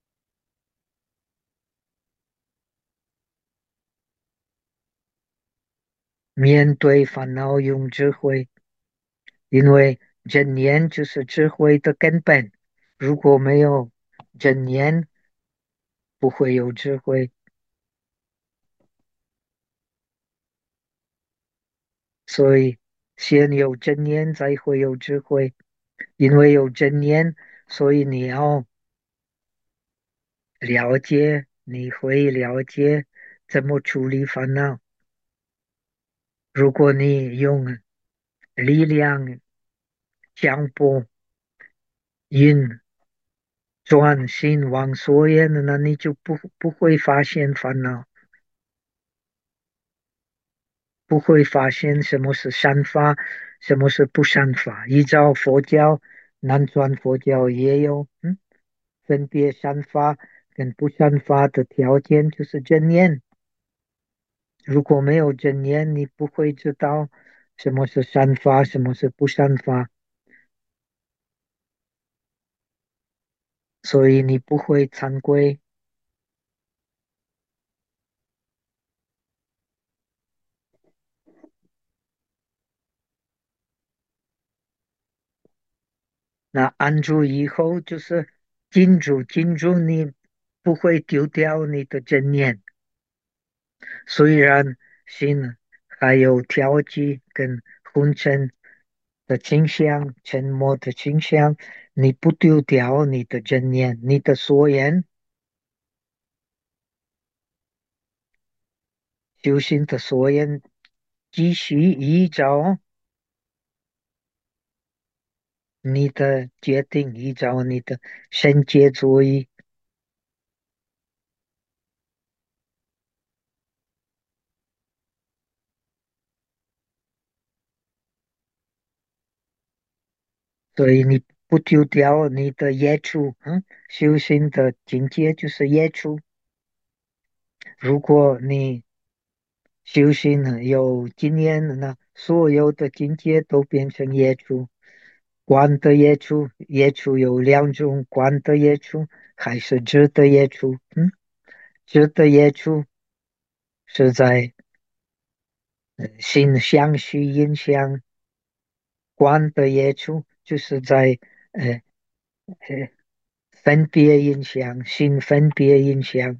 面对烦恼用智慧，因为正念就是智慧的根本，如果没有正念，不会有智慧，所以先有正念，才会有智慧，因为有正念，所以你要了解，你会了解怎么处理烦恼。如果你用力量强迫运转心往所愿的，那你就不会发现烦恼，不会发现什么是善法，什么是不善法。依照佛教，南传佛教也有，分别善法跟不善法的条件就是正念。如果没有正念，你不会知道什么是善法，什么是不善法，所以你不会惭愧。那安住以后就是禁住你不会丢掉你的正念，虽然心还有调剂跟昏沉的倾向、沉默的倾向，你不丢掉你的正念，你的所言，修行的所言，继续依照你的决定，依照你的圣洁主义，所以你不丢掉你的业处，修行的境界就是业处。如果你修行了有经验了呢，所有的境界都变成业处。观的业处，业处有两种，观的业处还是知的业处。知的业处是在心相续影响，观的业处就是在呃呃分别影响，心分别影响，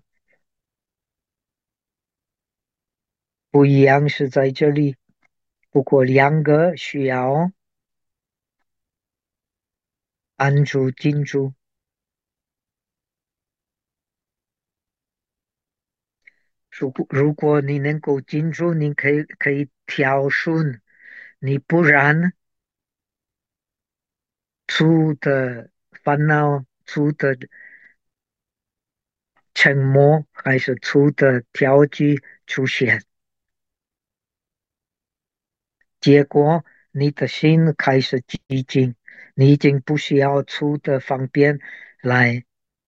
不一样是在这里。不过两个需要安住、静住。如果你能够静住，你可以调顺，你不然出的烦恼、出的沉默，还是出的调剂出现，结果你的心开始寂静，你已经不需要出的方便来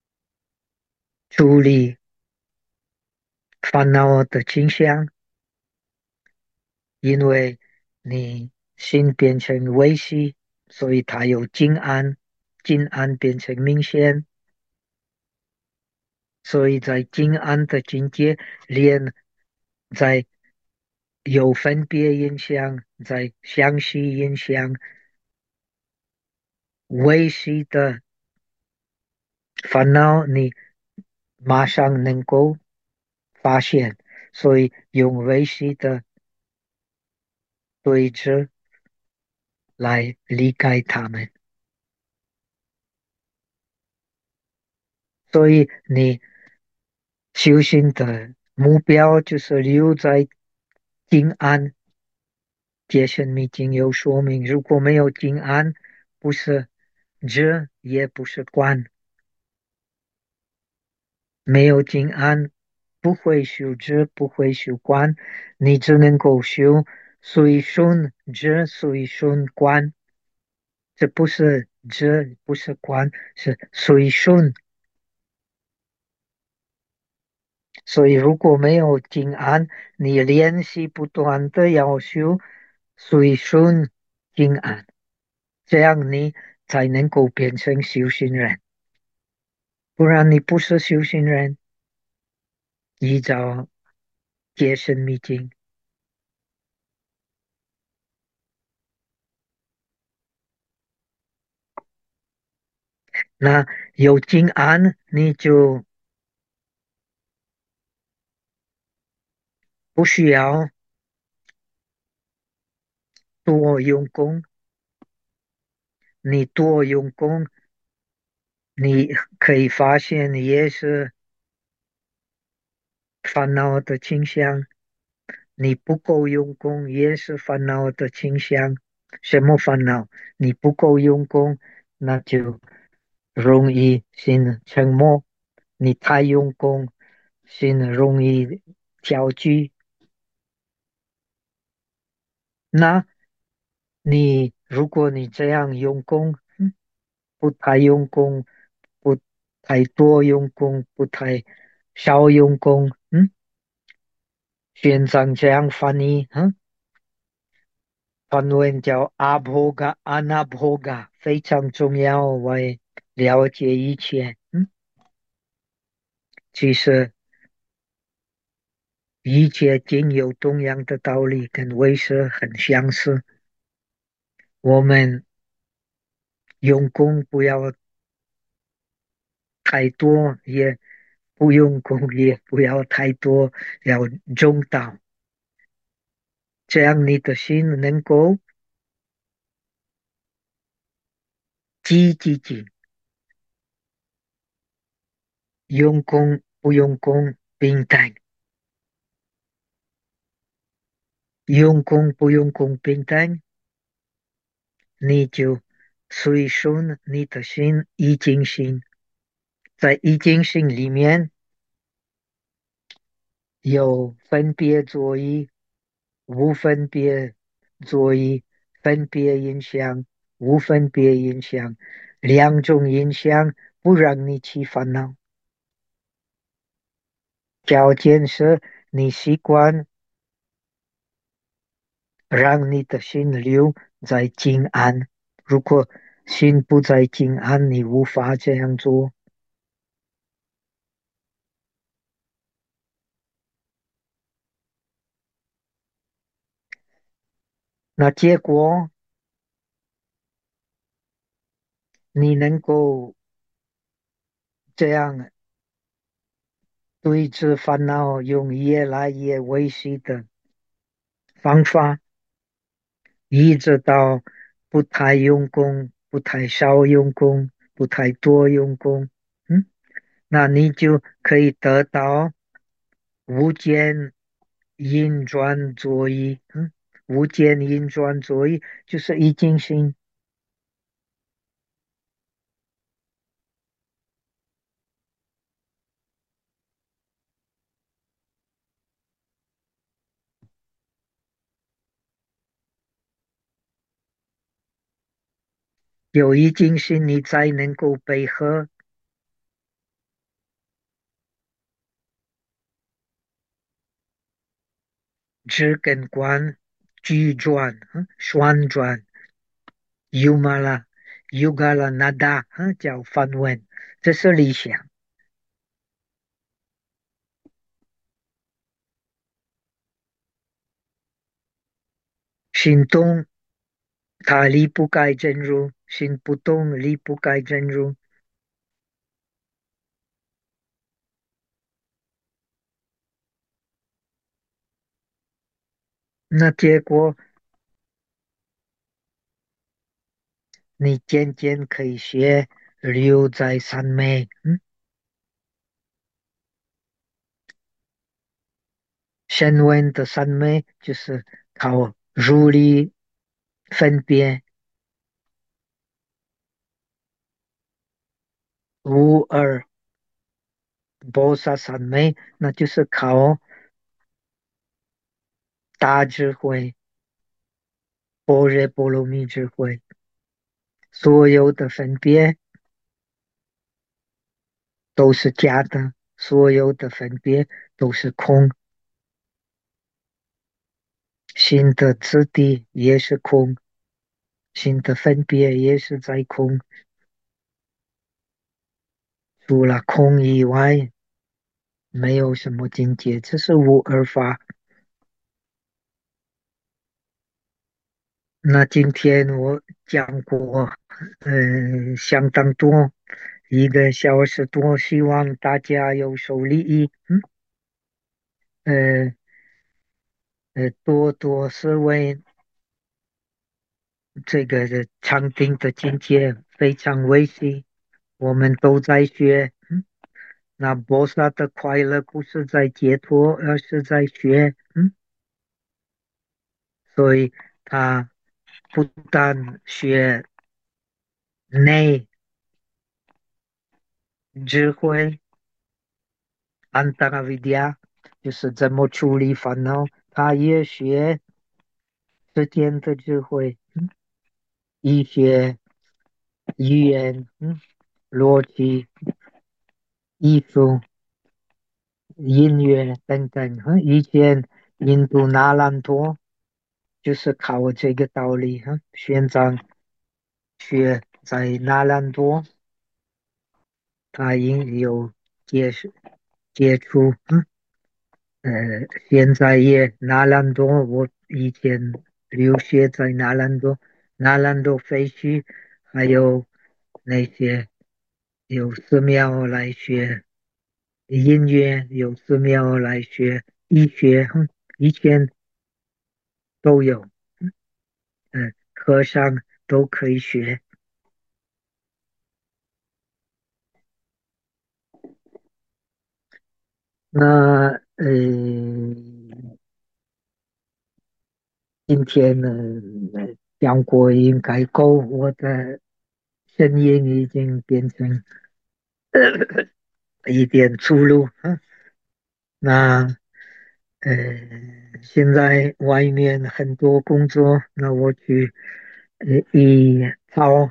处理烦恼的倾向，因为你心变成微细，所以它有静安，静安变成明显，所以在静安的境界，连在有分别影响，在相续影响，微细的烦恼，你马上能够发现，所以用微细的对峙来理解它们。所以你修行的目标就是留在静安。戒身密经有说明，如果没有静安，不是知，也不是观，没有静安，不会修知，不会修观，你只能够修随顺知，随顺观。这不是知，不是观，是随顺。所以如果没有静安，你练习不断的要修随顺静安，这样你才能够变成修行人。不然你不是修行人。依照戒身密经，那有静安，你就不需要多用功。你多用功，你可以发现也是烦恼的倾向；你不够用功，也是烦恼的倾向。 什么烦恼？你不够用功，那就容易心沉默；你太用功，心容易焦聚。那如果你这样用功，不太用功，不太多用功，不太少用功，玄奘这样翻译，梵文叫阿婆嘎、阿那婆嘎，非常重要，为了解一切。其实一切均有同样的道理，跟为识很相似。我们用功不要太多，也不用功，也不要太多，要中道，这样你的心能够积极，用功不用功平淡，用功不用功平淡，你就随顺你的心一境性，在一境性里面有分别作意、无分别作意、分别影响、无分别影响，两种影响不让你起烦恼。条件是你习惯让你的心留在静安。如果心不在静安，你无法这样做。那结果你能够这样对治烦恼，用越来越微细的方法，一直到不太用功，不太少用功，不太多用功，那你就可以得到无间运转作业，无间运转作业就是已经性。有已经性，你才能够配合知跟观矩转，旋转，Yumala Yugala Nada，叫梵文，这是理想。心动，它离不开真如；心不动，离不开真如。那结果，你渐渐可以学留在三昧。声闻的三昧就是靠如理分别无二菩萨三昧，那就是靠大智慧、般若波罗蜜智慧，所有的分别都是假的，所有的分别都是空，心的质地也是空，心的分别也是在空，除了空以外，没有什么境界，这是无二法。那今天我讲过，相当多，1个小时多，希望大家有所利益，呃多多思维，这个的禅定的境界非常微细，我们都在学，那菩萨的快乐不是在解脱，而是在学，所以他不但学内智慧、安当阿维迪亚，就是怎么处理烦恼，他也学时间的智慧，医学、语言，逻辑、艺术、音乐等等。以前印度那烂多就是靠这个道理，玄奘学在那烂多，他也有接触接触，呃，现在也那烂多，我以前留学在那烂多，那烂多废墟，还有那些有寺庙来学音乐，有寺庙来学医学，以前都有，和尚都可以学。那今天呢，讲过应该够，我的声音已经变成一点出路。那呃，现在外面很多工作，那我去一早，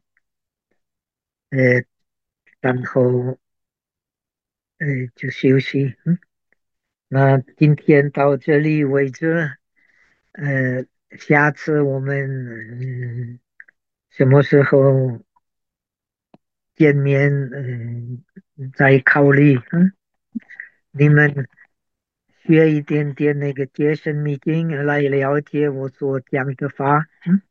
呃，然后就休息。那今天到这里为止，呃，下次我们什么时候见面？再考虑。你们学一点点那个接生秘经来了解我所讲的法。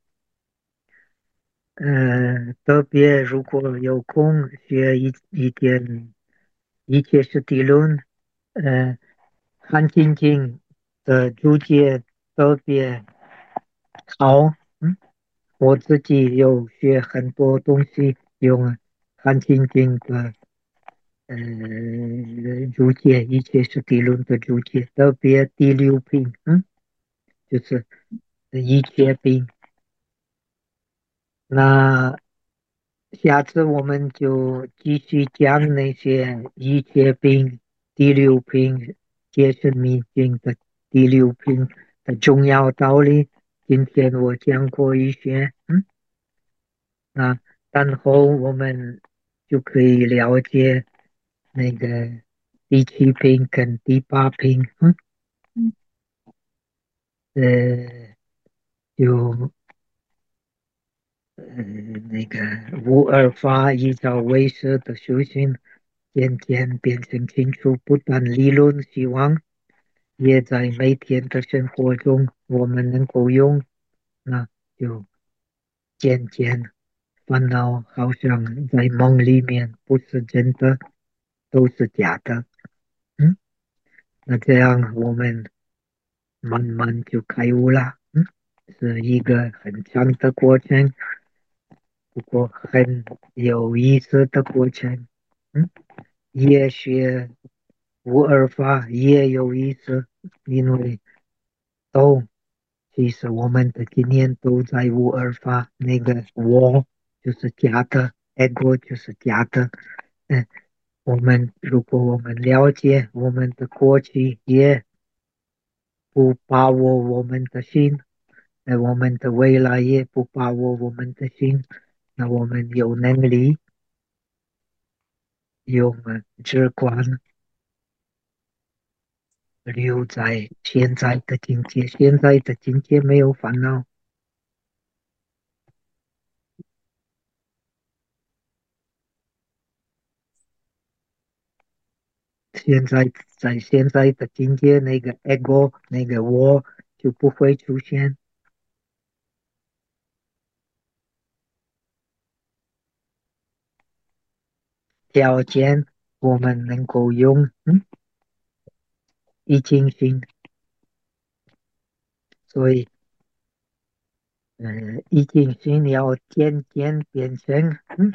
特别如果有空学一点一切是地论，呃，汉精经的注解特别好。我自己有学很多东西，用汉精经的呃注解，一切是地论的注解，特别第六品，就是一切品。那下次我们就继续讲那些一切品、第六品、解释密经的第六品的重要道理。今天我讲过一些，那然后我们就可以了解那个第七品跟第八品，呃，就那个无二法依照唯识的修行，渐渐变成清楚，不但理论希望，也在每天的生活中我们能够用，那就渐渐烦恼好像在梦里面，不是真的，都是假的。嗯，那这样我们慢慢就开悟了。是一个很长的过程，不过很有意思的过程。嗯，也学无二法也有意思，因为都其实我们的经验都在无二法，那个我就是假的，ego 就是假的。嗯，如果我们了解我们的过去，也不把握我们的心，我们的未来也不把握我们的心，那我们有能力用直观留在现在的境界，现在的境界没有烦恼，现在在现在的境界，那个 ego 那个我就不会出现。条件我们能够用，一精心，所以一精心要渐渐变成，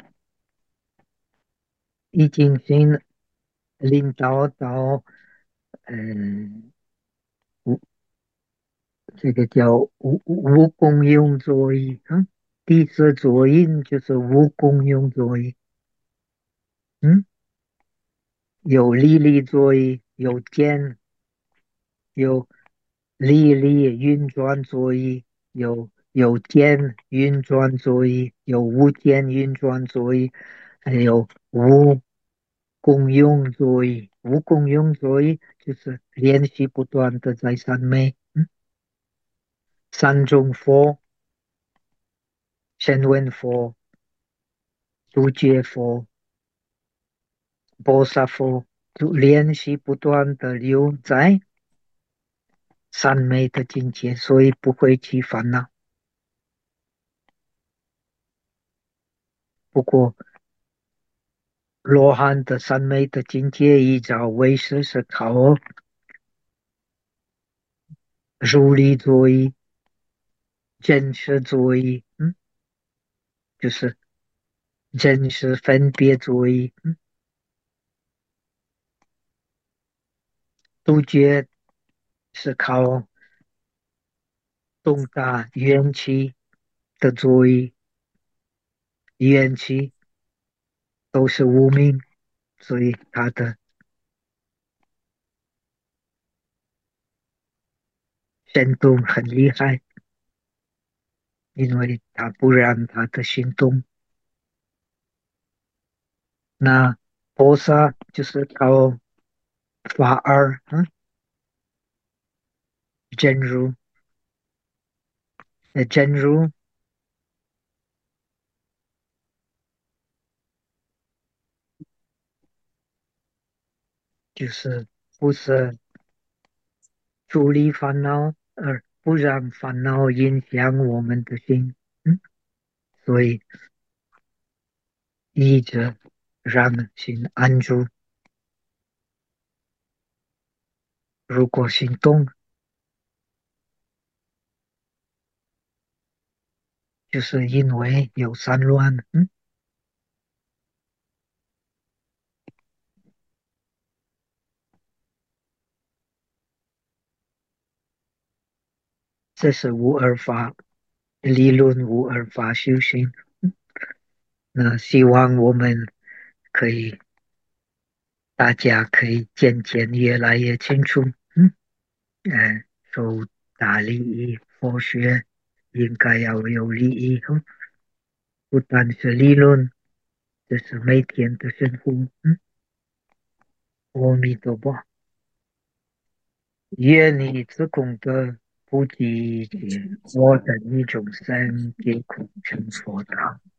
一精心领导到嗯这个叫无功用座椅，地色座椅就是无功用座椅，嗯，有离力座椅，有键，有离力运转座椅，有键运转座椅，有无键运转座椅，还有无功用座椅。无功用座椅就是连续不断的在上面，三种佛、声闻佛、独觉佛、菩萨佛，就连续不断的留在三昧的境界，所以不会起烦恼。不过，罗汉的三昧的境界依照唯识是靠如理作意、真实作意，就是真实分别作意，杜绝是靠重大元气的作意，元气都是无名，所以它的震动很厉害，因为它不让它的行动。那菩萨就是靠法二，真如，真如就是不是处理烦恼，而不让烦恼影响我们的心，所以一直让心安住。如果心动，就是因为有散乱，这是无二法理论，无二法修行。那希望我们可以，大家可以渐渐越来越清楚，受大利益，佛学应该要有利益，不单是理论，这是每天的生活。阿弥陀佛，愿你自功德不计其我等一众生皆空成佛道。